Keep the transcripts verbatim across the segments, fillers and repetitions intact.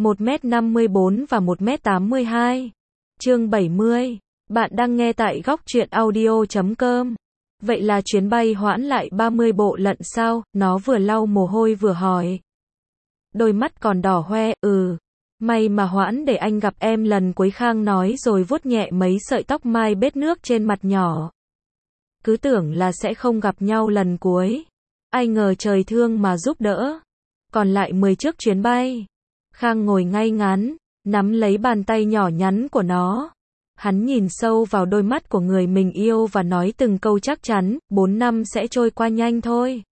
một mét năm mươi bốn và một mét tám mươi hai. Chương bảy mươi. Bạn đang nghe tại góc truyện audio chấm com. Vậy là chuyến bay hoãn lại ba mươi bộ lận sao? Nó vừa lau mồ hôi vừa hỏi. Đôi mắt còn đỏ hoe, ừ. May mà hoãn để anh gặp em lần cuối, Khang nói rồi vuốt nhẹ mấy sợi tóc mai bết nước trên mặt nhỏ. Cứ tưởng là sẽ không gặp nhau lần cuối. Ai ngờ trời thương mà giúp đỡ. Còn lại mười chiếc chuyến bay. Khang ngồi ngay ngắn, nắm lấy bàn tay nhỏ nhắn của nó. Hắn nhìn sâu vào đôi mắt của người mình yêu và nói từng câu chắc chắn, bốn năm sẽ trôi qua nhanh thôi.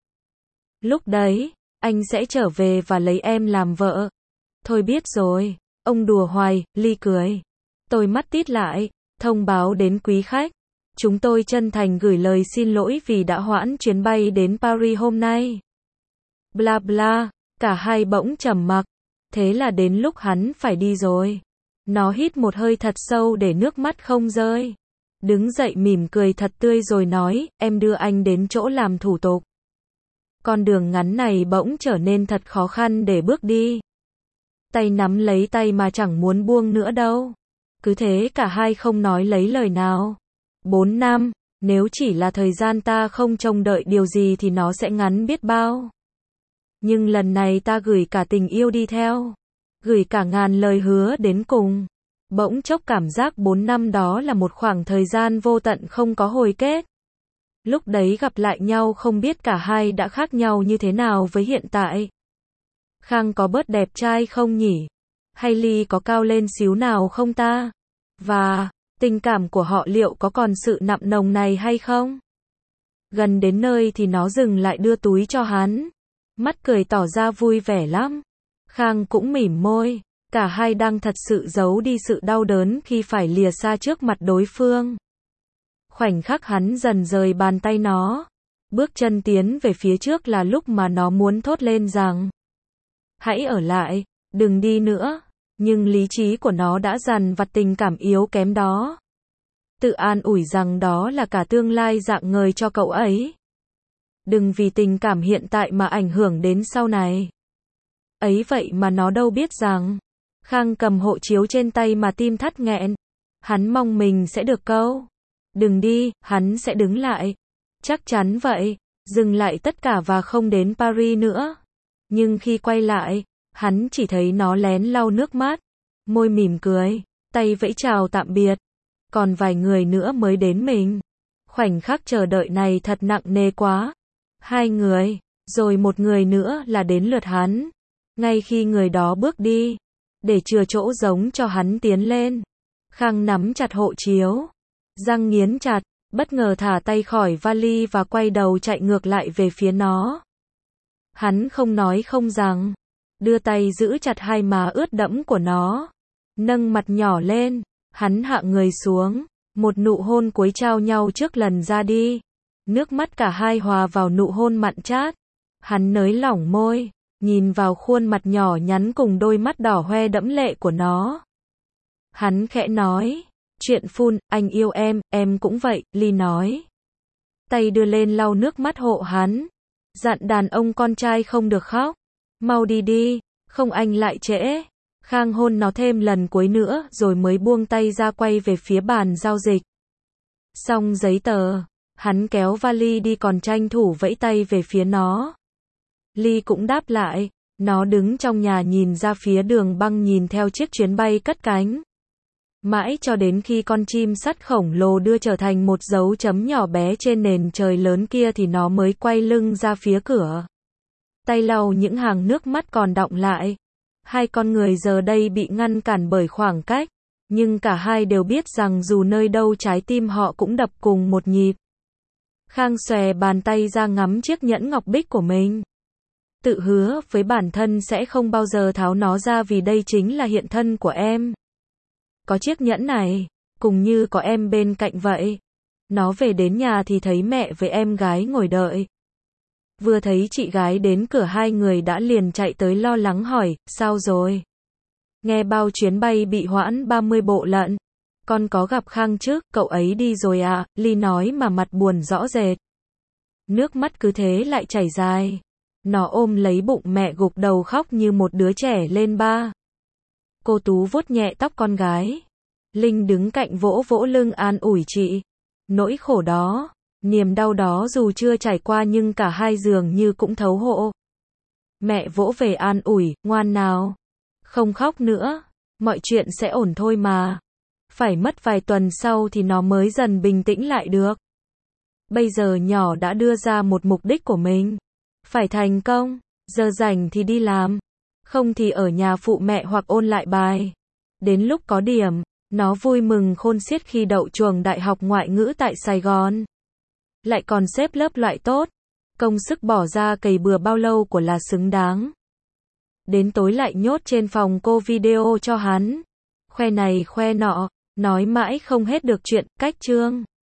Lúc đấy, anh sẽ trở về và lấy em làm vợ. Thôi biết rồi, ông đùa hoài, Ly cười. Tôi mắt tít lại, thông báo đến quý khách. Chúng tôi chân thành gửi lời xin lỗi vì đã hoãn chuyến bay đến Paris hôm nay. Bla bla, cả hai bỗng trầm mặc. Thế là đến lúc hắn phải đi rồi. Nó hít một hơi thật sâu để nước mắt không rơi. Đứng dậy mỉm cười thật tươi rồi nói, em đưa anh đến chỗ làm thủ tục. Con đường ngắn này bỗng trở nên thật khó khăn để bước đi. Tay nắm lấy tay mà chẳng muốn buông nữa đâu. Cứ thế cả hai không nói lấy lời nào. Bốn năm, nếu chỉ là thời gian ta không trông đợi điều gì thì nó sẽ ngắn biết bao. Nhưng lần này ta gửi cả tình yêu đi theo. Gửi cả ngàn lời hứa đến cùng. Bỗng chốc cảm giác bốn năm đó là một khoảng thời gian vô tận không có hồi kết. Lúc đấy gặp lại nhau không biết cả hai đã khác nhau như thế nào với hiện tại. Khang có bớt đẹp trai không nhỉ? Hay Ly có cao lên xíu nào không ta? Và, tình cảm của họ liệu có còn sự nặng nồng này hay không? Gần đến nơi thì nó dừng lại đưa túi cho hắn. Mắt cười tỏ ra vui vẻ lắm. Khang cũng mỉm môi. Cả hai đang thật sự giấu đi sự đau đớn khi phải lìa xa trước mặt đối phương. Khoảnh khắc hắn dần rời bàn tay nó. Bước chân tiến về phía trước là lúc mà nó muốn thốt lên rằng hãy ở lại, đừng đi nữa. Nhưng lý trí của nó đã dằn vặt tình cảm yếu kém đó. Tự an ủi rằng đó là cả tương lai rạng ngời cho cậu ấy. Đừng vì tình cảm hiện tại mà ảnh hưởng đến sau này. Ấy vậy mà nó đâu biết rằng. Khang cầm hộ chiếu trên tay mà tim thắt nghẹn. Hắn mong mình sẽ được câu đừng đi, hắn sẽ đứng lại. Chắc chắn vậy, dừng lại tất cả và không đến Paris nữa. Nhưng khi quay lại, hắn chỉ thấy nó lén lau nước mắt. Môi mỉm cười, tay vẫy chào tạm biệt. Còn vài người nữa mới đến mình. Khoảnh khắc chờ đợi này thật nặng nề quá. Hai người, rồi một người nữa là đến lượt hắn. Ngay khi người đó bước đi, để chừa chỗ giống cho hắn tiến lên. Khang nắm chặt hộ chiếu, răng nghiến chặt, bất ngờ thả tay khỏi vali và quay đầu chạy ngược lại về phía nó. Hắn không nói không rằng, đưa tay giữ chặt hai má ướt đẫm của nó, nâng mặt nhỏ lên, hắn hạ người xuống, một nụ hôn cuối trao nhau trước lần ra đi. Nước mắt cả hai hòa vào nụ hôn mặn chát. Hắn nới lỏng môi, nhìn vào khuôn mặt nhỏ nhắn cùng đôi mắt đỏ hoe đẫm lệ của nó. Hắn khẽ nói, chuyện phun, anh yêu em, em cũng vậy, Ly nói. Tay đưa lên lau nước mắt hộ hắn. Dặn đàn ông con trai không được khóc. Mau đi đi, không anh lại trễ. Khang hôn nó thêm lần cuối nữa rồi mới buông tay ra quay về phía bàn giao dịch. Xong giấy tờ, hắn kéo vali đi còn tranh thủ vẫy tay về phía nó. Ly cũng đáp lại, nó đứng trong nhà nhìn ra phía đường băng nhìn theo chiếc chuyến bay cất cánh. Mãi cho đến khi con chim sắt khổng lồ đưa trở thành một dấu chấm nhỏ bé trên nền trời lớn kia thì nó mới quay lưng ra phía cửa. Tay lau những hàng nước mắt còn đọng lại. Hai con người giờ đây bị ngăn cản bởi khoảng cách, nhưng cả hai đều biết rằng dù nơi đâu trái tim họ cũng đập cùng một nhịp. Khang xòe bàn tay ra ngắm chiếc nhẫn ngọc bích của mình. Tự hứa với bản thân sẽ không bao giờ tháo nó ra vì đây chính là hiện thân của em. Có chiếc nhẫn này, cùng như có em bên cạnh vậy. Nó về đến nhà thì thấy mẹ với em gái ngồi đợi. Vừa thấy chị gái đến cửa hai người đã liền chạy tới lo lắng hỏi, sao rồi? Nghe bao chuyến bay bị hoãn ba mươi bộ lận. Con có gặp Khang chứ, cậu ấy đi rồi à, Ly nói mà mặt buồn rõ rệt. Nước mắt cứ thế lại chảy dài. Nó ôm lấy bụng mẹ gục đầu khóc như một đứa trẻ lên ba. Cô Tú vuốt nhẹ tóc con gái. Linh đứng cạnh vỗ vỗ lưng an ủi chị. Nỗi khổ đó, niềm đau đó dù chưa trải qua nhưng cả hai dường như cũng thấu hộ. Mẹ vỗ về an ủi, ngoan nào. Không khóc nữa, mọi chuyện sẽ ổn thôi mà. Phải mất vài tuần sau thì nó mới dần bình tĩnh lại được. Bây giờ nhỏ đã đưa ra một mục đích của mình. Phải thành công, giờ rảnh thì đi làm. Không thì ở nhà phụ mẹ hoặc ôn lại bài. Đến lúc có điểm, nó vui mừng khôn xiết khi đậu trường đại học ngoại ngữ tại Sài Gòn. Lại còn xếp lớp loại tốt. Công sức bỏ ra cày bừa bao lâu của là xứng đáng. Đến tối lại nhốt trên phòng cô video cho hắn. Khoe này khoe nọ, nói mãi không hết được chuyện, cách chương.